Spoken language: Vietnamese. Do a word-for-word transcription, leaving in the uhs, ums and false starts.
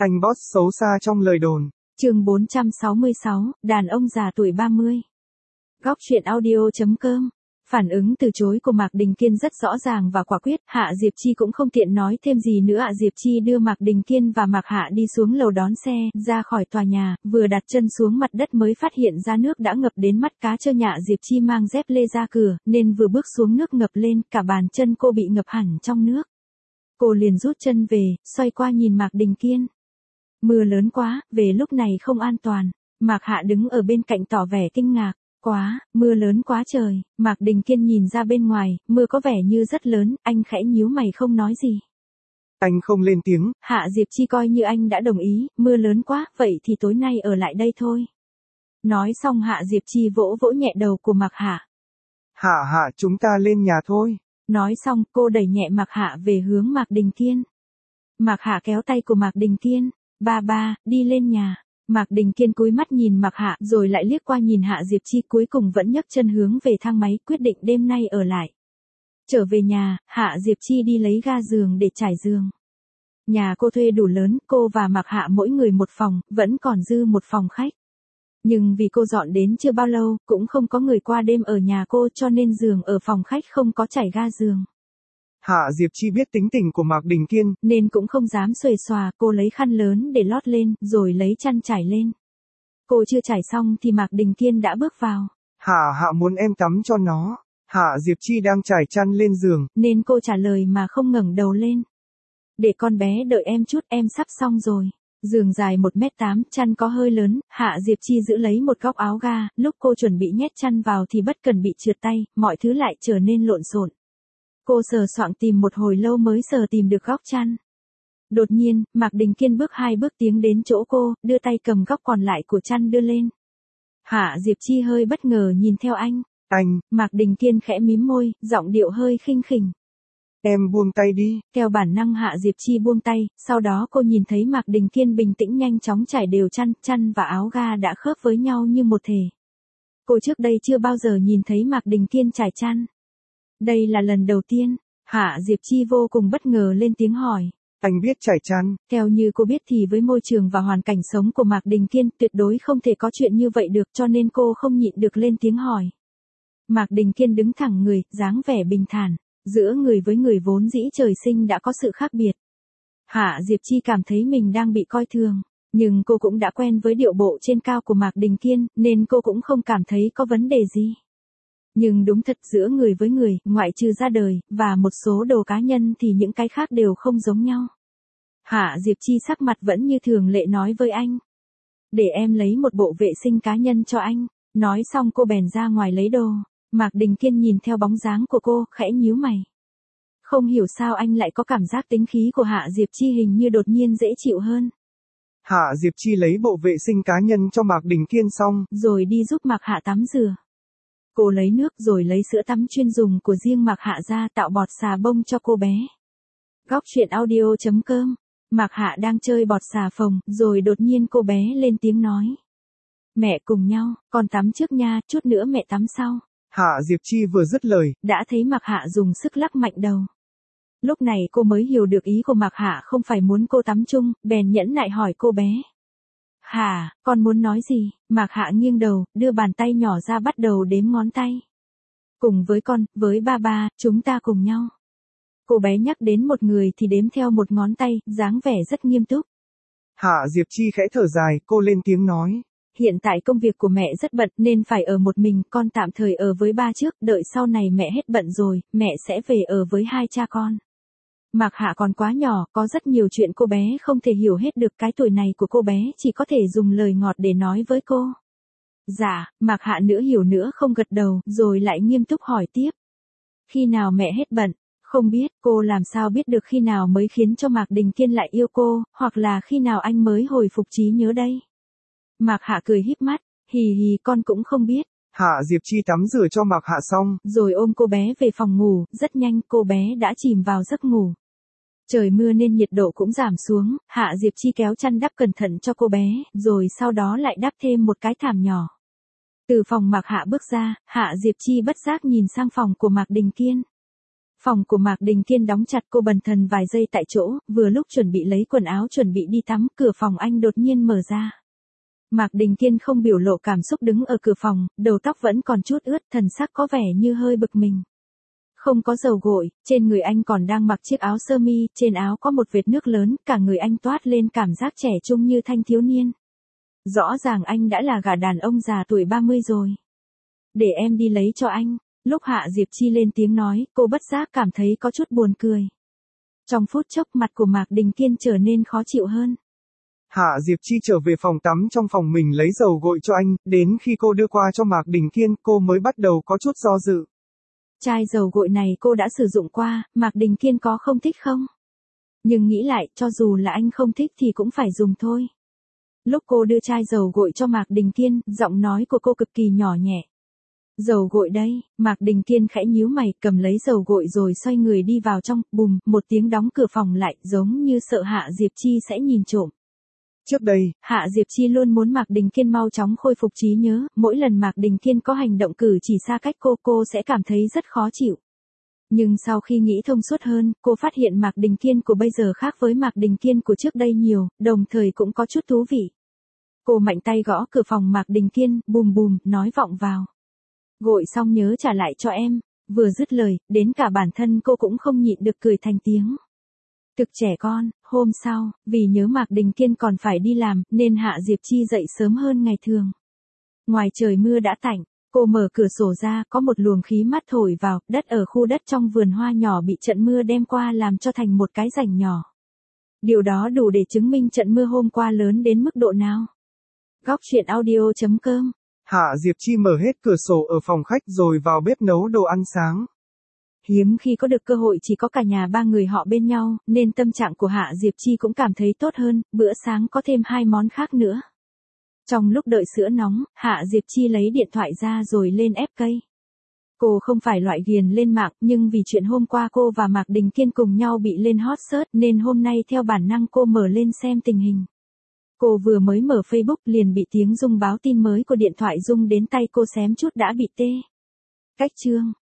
Anh boss xấu xa trong lời đồn. Chương bốn trăm sáu mươi sáu, đàn ông già tuổi ba mươi. Góc truyện audio chấm com. Phản ứng từ chối của Mạc Đình Kiên rất rõ ràng và quả quyết, Hạ Diệp Chi cũng không tiện nói thêm gì nữa. Hạ Diệp Chi đưa Mạc Đình Kiên và Mạc Hạ đi xuống lầu đón xe, ra khỏi tòa nhà, vừa đặt chân xuống mặt đất mới phát hiện ra nước đã ngập đến mắt cá chân. Hạ Diệp Chi mang dép lê ra cửa, nên vừa bước xuống nước ngập lên, cả bàn chân cô bị ngập hẳn trong nước. Cô liền rút chân về, xoay qua nhìn Mạc Đình Kiên. Mưa lớn quá, về lúc này không an toàn. Mạc Hạ đứng ở bên cạnh tỏ vẻ kinh ngạc. Quá, mưa lớn quá trời. Mạc Đình Kiên nhìn ra bên ngoài, mưa có vẻ như rất lớn, anh khẽ nhíu mày không nói gì. Anh không lên tiếng. Hạ Diệp Chi coi như anh đã đồng ý, mưa lớn quá, vậy thì tối nay ở lại đây thôi. Nói xong Hạ Diệp Chi vỗ vỗ nhẹ đầu của Mạc Hạ. Hạ Hạ, chúng ta lên nhà thôi. Nói xong, cô đẩy nhẹ Mạc Hạ về hướng Mạc Đình Kiên. Mạc Hạ kéo tay của Mạc Đình Kiên. Ba ba, đi lên nhà. Mạc Đình Kiên cúi mắt nhìn Mạc Hạ, rồi lại liếc qua nhìn Hạ Diệp Chi, cuối cùng vẫn nhấc chân hướng về thang máy, quyết định đêm nay ở lại. Trở về nhà, Hạ Diệp Chi đi lấy ga giường để trải giường. Nhà cô thuê đủ lớn, cô và Mạc Hạ mỗi người một phòng, vẫn còn dư một phòng khách. Nhưng vì cô dọn đến chưa bao lâu, cũng không có người qua đêm ở nhà cô, cho nên giường ở phòng khách không có trải ga giường. Hạ Diệp Chi biết tính tình của Mạc Đình Kiên, nên cũng không dám xuề xòa, cô lấy khăn lớn để lót lên, rồi lấy chăn trải lên. Cô chưa trải xong thì Mạc Đình Kiên đã bước vào. Hạ Hạ muốn em tắm cho nó. Hạ Diệp Chi đang trải chăn lên giường, nên cô trả lời mà không ngẩng đầu lên. Để con bé đợi em chút, em sắp xong rồi. Giường dài một mét tám, chăn có hơi lớn, Hạ Diệp Chi giữ lấy một góc áo ga, lúc cô chuẩn bị nhét chăn vào thì bất cần bị trượt tay, mọi thứ lại trở nên lộn xộn. Cô sờ soạng tìm một hồi lâu mới sờ tìm được góc chăn. Đột nhiên, Mạc Đình Kiên bước hai bước tiến đến chỗ cô, đưa tay cầm góc còn lại của chăn đưa lên. Hạ Diệp Chi hơi bất ngờ nhìn theo anh. Anh. Mạc Đình Kiên khẽ mím môi, giọng điệu hơi khinh khỉnh. Em buông tay đi. Theo bản năng Hạ Diệp Chi buông tay, sau đó cô nhìn thấy Mạc Đình Kiên bình tĩnh nhanh chóng trải đều chăn, chăn và áo ga đã khớp với nhau như một thể. Cô trước đây chưa bao giờ nhìn thấy Mạc Đình Kiên trải chăn. Đây là lần đầu tiên. Hạ Diệp Chi vô cùng bất ngờ lên tiếng hỏi. Anh biết trải chăn. Theo như cô biết thì với môi trường và hoàn cảnh sống của Mạc Đình Kiên tuyệt đối không thể có chuyện như vậy được, cho nên cô không nhịn được lên tiếng hỏi. Mạc Đình Kiên đứng thẳng người, dáng vẻ bình thản. Giữa người với người vốn dĩ trời sinh đã có sự khác biệt. Hạ Diệp Chi cảm thấy mình đang bị coi thường. Nhưng cô cũng đã quen với điệu bộ trên cao của Mạc Đình Kiên, nên cô cũng không cảm thấy có vấn đề gì. Nhưng đúng thật giữa người với người, ngoại trừ ra đời, và một số đồ cá nhân thì những cái khác đều không giống nhau. Hạ Diệp Chi sắc mặt vẫn như thường lệ nói với anh. Để em lấy một bộ vệ sinh cá nhân cho anh. Nói xong cô bèn ra ngoài lấy đồ. Mạc Đình Kiên nhìn theo bóng dáng của cô, khẽ nhíu mày. Không hiểu sao anh lại có cảm giác tính khí của Hạ Diệp Chi hình như đột nhiên dễ chịu hơn. Hạ Diệp Chi lấy bộ vệ sinh cá nhân cho Mạc Đình Kiên xong, rồi đi giúp Mạc Hạ tắm rửa. Cô lấy nước rồi lấy sữa tắm chuyên dùng của riêng Mạc Hạ ra tạo bọt xà bông cho cô bé. Góc truyện audio chấm com. Mạc Hạ đang chơi bọt xà phòng, rồi đột nhiên cô bé lên tiếng nói. Mẹ cùng nhau, con tắm trước nha, chút nữa mẹ tắm sau. Hạ Diệp Chi vừa dứt lời, đã thấy Mạc Hạ dùng sức lắc mạnh đầu. Lúc này cô mới hiểu được ý của Mạc Hạ không phải muốn cô tắm chung, bèn nhẫn nại hỏi cô bé. Hả, con muốn nói gì? Mạc Hạ nghiêng đầu, đưa bàn tay nhỏ ra bắt đầu đếm ngón tay. Cùng với con, với ba ba, chúng ta cùng nhau. Cô bé nhắc đến một người thì đếm theo một ngón tay, dáng vẻ rất nghiêm túc. Hạ Diệp Chi khẽ thở dài, cô lên tiếng nói. Hiện tại công việc của mẹ rất bận nên phải ở một mình, con tạm thời ở với ba trước, đợi sau này mẹ hết bận rồi, mẹ sẽ về ở với hai cha con. Mạc Hạ còn quá nhỏ, có rất nhiều chuyện cô bé không thể hiểu hết được, cái tuổi này của cô bé chỉ có thể dùng lời ngọt để nói với cô. Dạ, Mạc Hạ nữa hiểu nữa không gật đầu, rồi lại nghiêm túc hỏi tiếp. Khi nào mẹ hết bận? Không biết, cô làm sao biết được khi nào mới khiến cho Mạc Đình Kiên lại yêu cô, hoặc là khi nào anh mới hồi phục trí nhớ đây? Mạc Hạ cười híp mắt, hì hì con cũng không biết. Hạ Diệp Chi tắm rửa cho Mạc Hạ xong, rồi ôm cô bé về phòng ngủ, rất nhanh cô bé đã chìm vào giấc ngủ. Trời mưa nên nhiệt độ cũng giảm xuống, Hạ Diệp Chi kéo chăn đắp cẩn thận cho cô bé, rồi sau đó lại đắp thêm một cái thảm nhỏ. Từ phòng Mạc Hạ bước ra, Hạ Diệp Chi bất giác nhìn sang phòng của Mạc Đình Kiên. Phòng của Mạc Đình Kiên đóng chặt, cô bần thần vài giây tại chỗ, vừa lúc chuẩn bị lấy quần áo chuẩn bị đi tắm, cửa phòng anh đột nhiên mở ra. Mạc Đình Kiên không biểu lộ cảm xúc đứng ở cửa phòng, đầu tóc vẫn còn chút ướt, thần sắc có vẻ như hơi bực mình. Không có dầu gội, trên người anh còn đang mặc chiếc áo sơ mi, trên áo có một vệt nước lớn, cả người anh toát lên cảm giác trẻ trung như thanh thiếu niên. Rõ ràng anh đã là gã đàn ông già tuổi ba mươi rồi. Để em đi lấy cho anh. Lúc Hạ Diệp Chi lên tiếng nói, cô bất giác cảm thấy có chút buồn cười. Trong phút chốc mặt của Mạc Đình Kiên trở nên khó chịu hơn. Hạ Diệp Chi trở về phòng tắm, trong phòng mình lấy dầu gội cho anh, đến khi cô đưa qua cho Mạc Đình Kiên, cô mới bắt đầu có chút do dự. Chai dầu gội này cô đã sử dụng qua, Mạc Đình Kiên có không thích không? Nhưng nghĩ lại, cho dù là anh không thích thì cũng phải dùng thôi. Lúc cô đưa chai dầu gội cho Mạc Đình Kiên, giọng nói của cô cực kỳ nhỏ nhẹ. Dầu gội đây, Mạc Đình Kiên khẽ nhíu mày, cầm lấy dầu gội rồi xoay người đi vào trong, bùm, một tiếng đóng cửa phòng lại, giống như sợ Hạ Diệp Chi sẽ nhìn trộm. Trước đây, Hạ Diệp Chi luôn muốn Mạc Đình Kiên mau chóng khôi phục trí nhớ, mỗi lần Mạc Đình Kiên có hành động cử chỉ xa cách cô, cô sẽ cảm thấy rất khó chịu. Nhưng sau khi nghĩ thông suốt hơn, cô phát hiện Mạc Đình Kiên của bây giờ khác với Mạc Đình Kiên của trước đây nhiều, đồng thời cũng có chút thú vị. Cô mạnh tay gõ cửa phòng Mạc Đình Kiên, bùm bùm, nói vọng vào. Gội xong nhớ trả lại cho em. Vừa dứt lời, đến cả bản thân cô cũng không nhịn được cười thành tiếng. Thực trẻ con. Hôm sau, vì nhớ Mạc Đình Kiên còn phải đi làm, nên Hạ Diệp Chi dậy sớm hơn ngày thường. Ngoài trời mưa đã tạnh, cô mở cửa sổ ra, có một luồng khí mát thổi vào, đất ở khu đất trong vườn hoa nhỏ bị trận mưa đem qua làm cho thành một cái rãnh nhỏ. Điều đó đủ để chứng minh trận mưa hôm qua lớn đến mức độ nào. Góc truyện audio chấm com. Hạ Diệp Chi mở hết cửa sổ ở phòng khách rồi vào bếp nấu đồ ăn sáng. Hiếm khi có được cơ hội chỉ có cả nhà ba người họ bên nhau, nên tâm trạng của Hạ Diệp Chi cũng cảm thấy tốt hơn, bữa sáng có thêm hai món khác nữa. Trong lúc đợi sữa nóng, Hạ Diệp Chi lấy điện thoại ra rồi lên ép cây. Cô không phải loại ghiền lên mạng, nhưng vì chuyện hôm qua cô và Mạc Đình Kiên cùng nhau bị lên hot search nên hôm nay theo bản năng cô mở lên xem tình hình. Cô vừa mới mở Facebook liền bị tiếng rung báo tin mới của điện thoại rung đến tay cô xém chút đã bị tê. Cách chương